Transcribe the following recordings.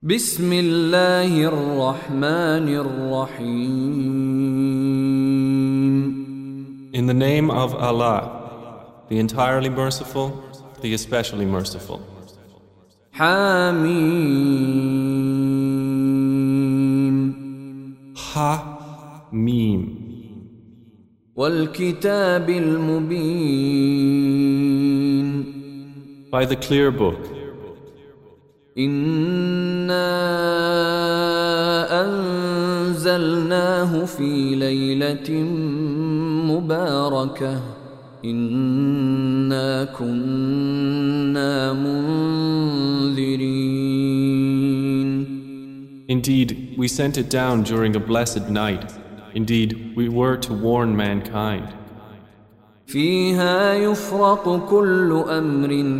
بسم الله الرحمن الرحيم. In the name of Allah, the entirely merciful, the especially merciful. حميم. Ha-Mim. والكتاب المبين. By the clear book. إنا أنزلناه في ليلة مباركة إنا كنا منذرين. Indeed, we sent it down during a blessed night. Indeed, we were to warn mankind. فيها يفرق كل أمر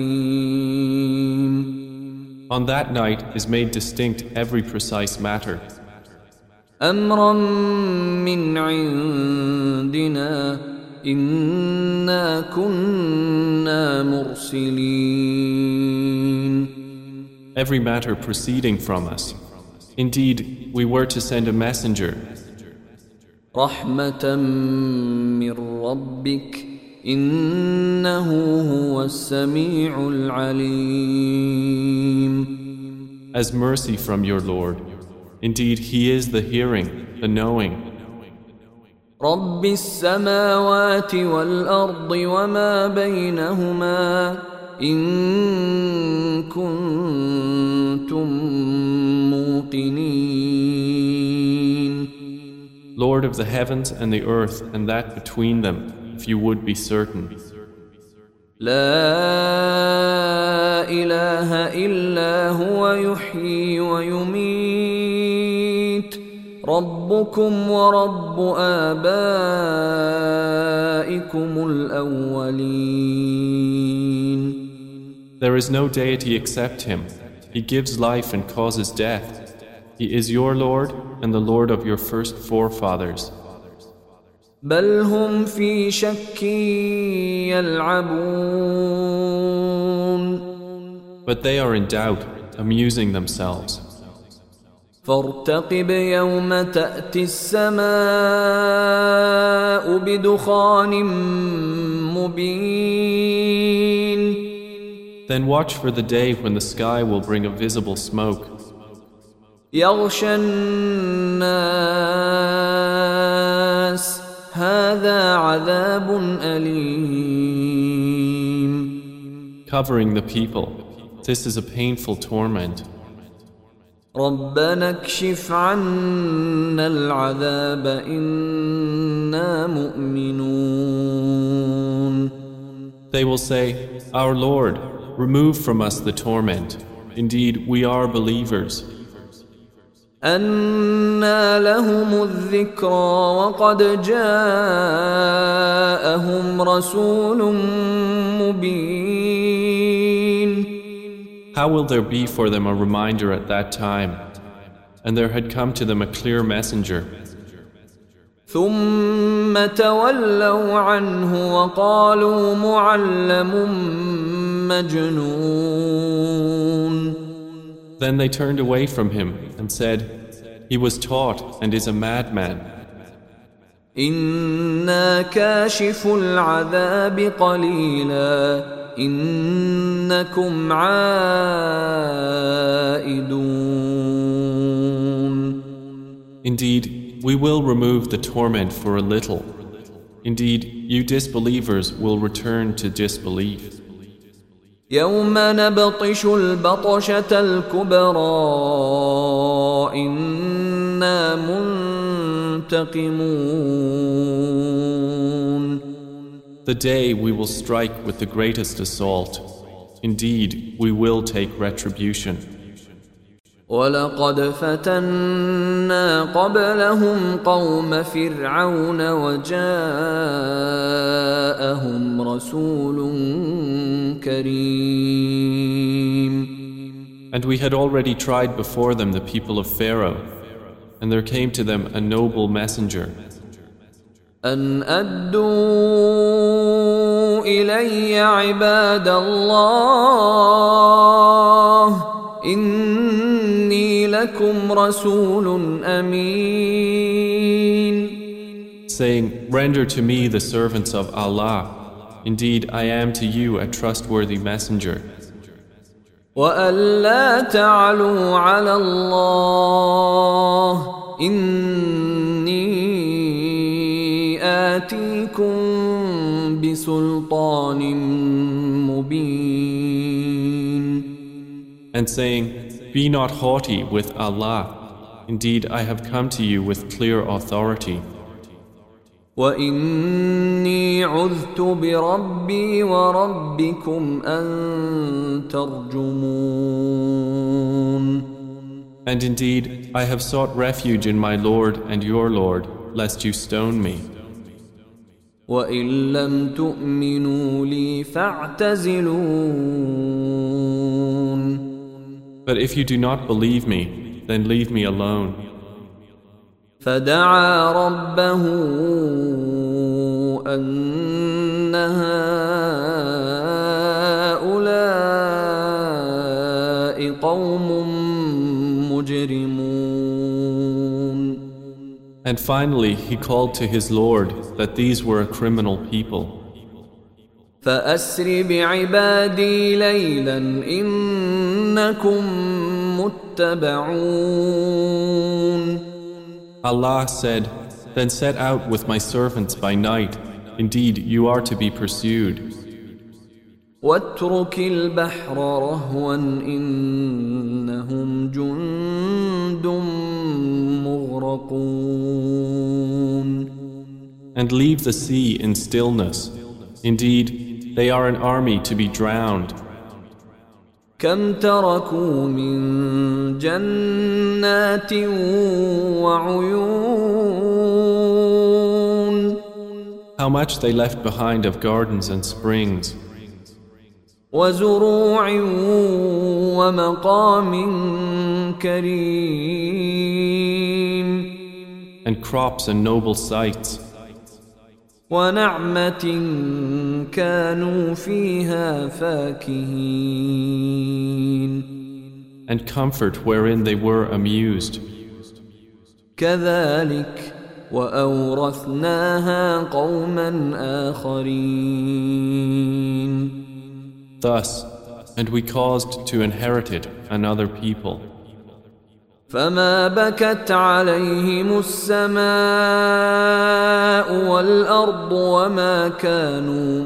حكيم. On that night is made distinct every precise matter. أمرا من عندنا إنا كنا مرسلين. Every matter proceeding from us. Indeed, we were to send a messenger. رحمة من ربك إنه هو السميع العليم. As mercy from your Lord. Indeed, He is the hearing, the knowing. رب السماوات والأرض وما بينهما إن كنتم موقنين. Lord of the heavens and the earth and that between them, if you would be certain. لا إله إلا هو يحيي ويميت ربكم ورب آبائكم الأولين. There is no deity except Him. He gives life and causes death. He is your Lord and the Lord of your first forefathers. بل هم في شك يلعبون. But they are in doubt, amusing themselves. فارتقب يوم تأتي السماء بدخان مبين. Then watch for the day when the sky will bring a visible smoke. يغشى الناس هذا عذاب أليم. Covering the people. This is a painful torment. ربنا اكشف عنا العذاب إنا مؤمنون. They will say, Our Lord, remove from us the torment. Indeed, we are believers. أنى لهم الذكرى وقد جاءهم رسول مبين. How will there be for them a reminder at that time? And there had come to them a clear messenger. ثم تولوا عنه وقالوا معلم مجنون. Then they turned away from him and said, He was taught and is a madman. إنا كاشف العذاب قليلا إنكم عائدون. Indeed, we will remove the torment for a little. Indeed, you disbelievers will return to disbelief. يوم نبطش البطشة الكبرى إنا منتقمون. The day we will strike with the greatest assault. Indeed, we will take retribution. ولقد فتنا قبلهم قوم فرعون وجاءهم رسول كريم. And we had already tried before them the people of Pharaoh, and there came to them a noble messenger. أن أدوا إلي عباد الله إني لكم رسول أمين saying, Render to me the servants of Allah. Indeed, I am to you a trustworthy messenger. وألا تعلوا على الله إني آتيكم بسلطان مبين. And saying, Be not haughty with Allah. Indeed, I have come to you with clear authority. وإني عذت بربي وربكم أن ترجمون. And indeed, I have sought refuge in my Lord and your Lord, lest you stone me. وإن لم تؤمنوا لي فاعتزلون. But if you do not believe me, then leave me alone. فدعا ربه أن هؤلاء قوم مجرمون. And finally he called to his Lord that these were a criminal people. فأسر بعبادي ليلا إنكم متبعون. Allah said, Then set out with my servants by night. Indeed, you are to be pursued. واترك البحر رهوا إنهم جند مغرقون. And leave the sea in stillness. Indeed, they are an army to be drowned. كم تركوا من جنات وعيون. How much they left behind of gardens and springs. وزروع ومقام كريم. And crops and noble sites. ونعمة كانوا فيها فاكهين. And comfort wherein they were amused. كذلك وأورثناها قوما آخرين. Thus, and we caused to inherit it another people. فما بكت عليهم السماء والأرض وما كانوا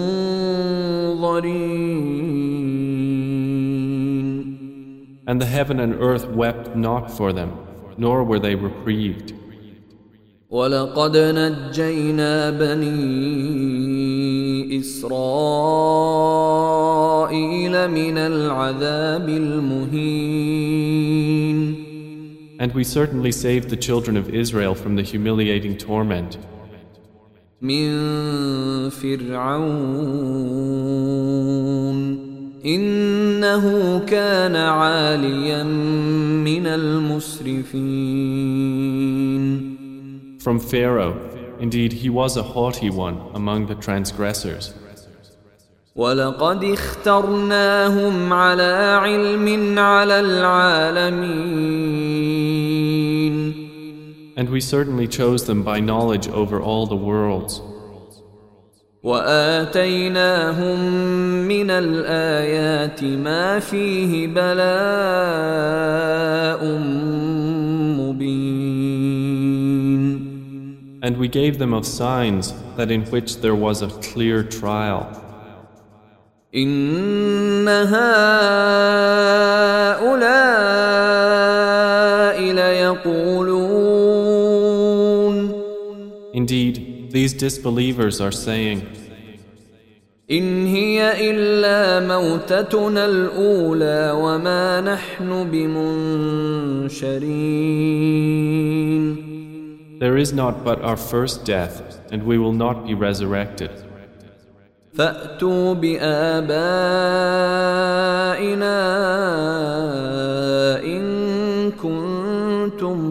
منظرين. And the heaven and earth wept not for them, nor were they reprieved. ولقد نجينا بني إسرائيل من العذاب المهين. And we certainly saved the children of Israel from the humiliating torment. من فرعون إنه كان عاليا من المسرفين. From Pharaoh, indeed he was a haughty one among the transgressors. ولقد اخترناهم على علم على العالمين. And we certainly chose them by knowledge over all the worlds. وآتيناهم من الآيات ما فيه بلاء مبين. And we gave them of signs that in which there was a clear trial. إن هؤلاء ليقولون. Indeed, these disbelievers are saying, إن هي إلا موتتنا الأولى وما نحن بمنشرين. There is not but our first death, and we will not be resurrected. فأتوا بآبائنا إن كنتم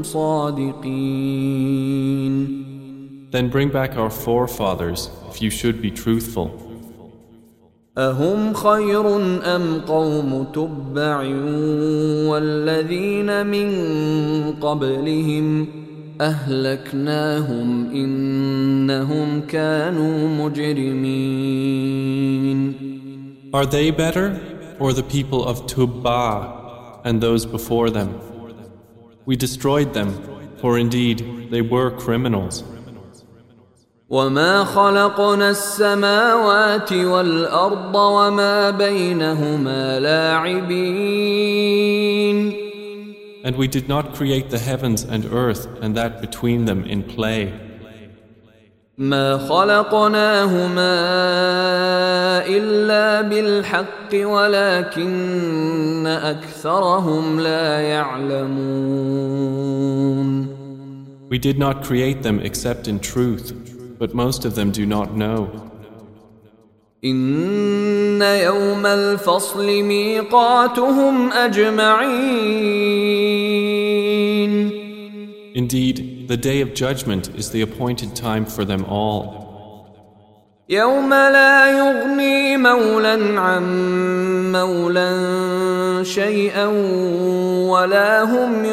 صادقين. Then bring back our forefathers, if you should be truthful. أهم خير أم قوم تبع والذين من قبلهم أهلكناهم إنهم كانوا مجرمين. Are they better, or the people of Tubba and those before them? We destroyed them, for indeed they were criminals. وما خلقنا السماوات والأرض وما بينهما لاعبين. And we did not create the heavens and earth and that between them in play. ما خلقناهما إلا بالحق ولكن أكثرهم لا يعلمون. We did not create them except in truth, but most of them do not know. إن يوم الفصل ميقاتهم أجمعين. Indeed, the day of judgment is the appointed time for them all. يوم لا يغني مولا عن مولا شيئا ولا هم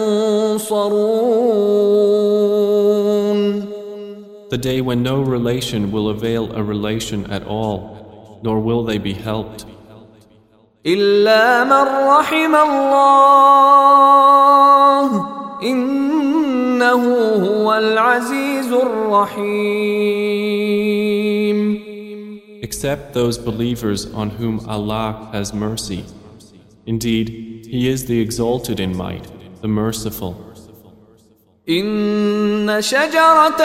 ينصرون. The day when no relation will avail a relation at all, nor will they be helped. إلا من رحم الله إنه هو العزيز الرحيم. Except those believers on whom Allah has mercy. Indeed, He is the exalted in might, the merciful. إن شجرة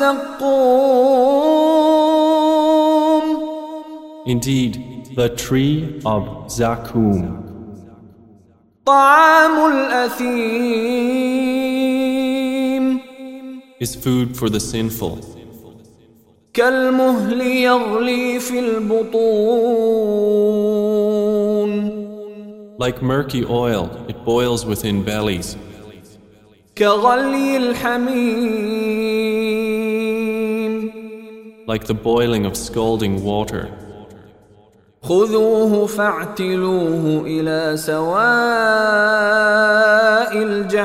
الزقوم. Indeed, the tree of Zakum طعام الأثيم. is food for the sinful. كالمهل يغلي في البطون. Like murky oil, it boils within bellies. كغلي الحميم. Like the boiling of scalding water. خذوه فاعتلوه إلى سواء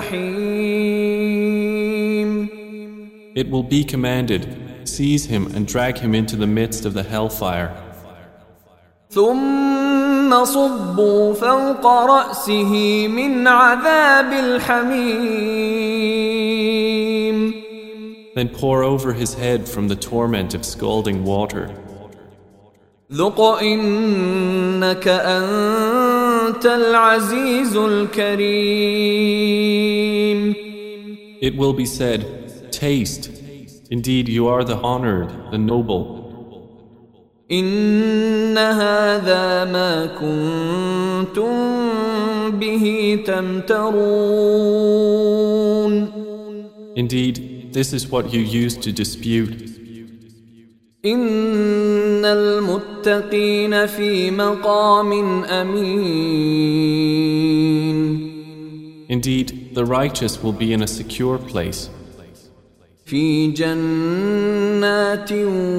الجحيم. It will be commanded, seize him and drag him into the midst of the hellfire. ثم صبوا فوق رأسه من عذاب الحميم. Then pour over his head from the torment of scalding water. ذق إنك أنت العزيز الكريم. It will be said, taste. Indeed, you are the honored, the noble. إن هذا ما كنتم به تمترون. Indeed, this is what you used to dispute. إن المتقين في مقام أمين. Indeed, the righteous will be in a secure place. في جنات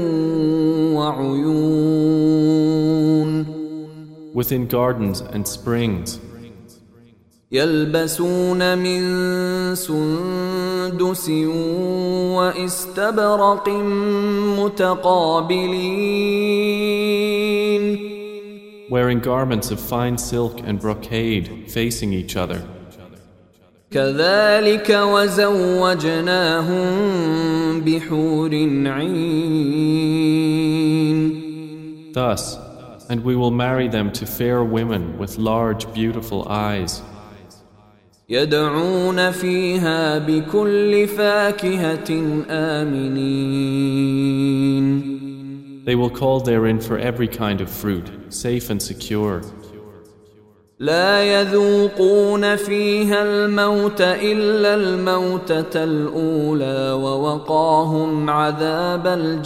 وعيون. Within gardens and springs. يلبسون من سندس واستبرق متقابلين. Wearing garments of fine silk and brocade facing each other. كذلك وزوجناهم بحور عين. Thus, and we will marry them to fair women with large, beautiful eyes. يدعون فيها بكل فاكهة آمنين. They will call therein for every kind of fruit, safe and secure. لا يذوقون فيها الموت إلا الموتة الأولى ووقاهم عذاب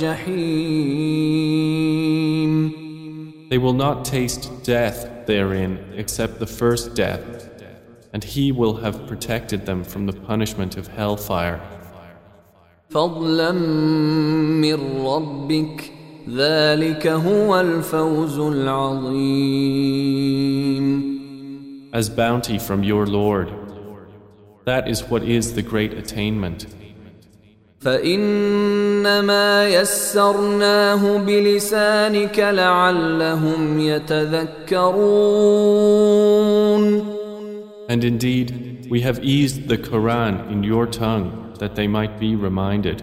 الجحيم. They will not taste death therein except the first death, and He will have protected them from the punishment of hellfire. فضلا من ربك ذلك هو الفوز العظيم. As bounty from your Lord. That is what is the great attainment. فإنما يسرناه بلسانك لعلهم يتذكرون. And indeed, we have eased the Quran in your tongue that they might be reminded.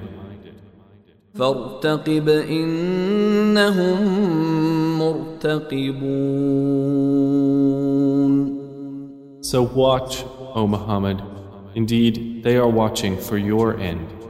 فارتقب إنهم مرتقبون. So watch, O Muhammad, indeed they are watching for your end.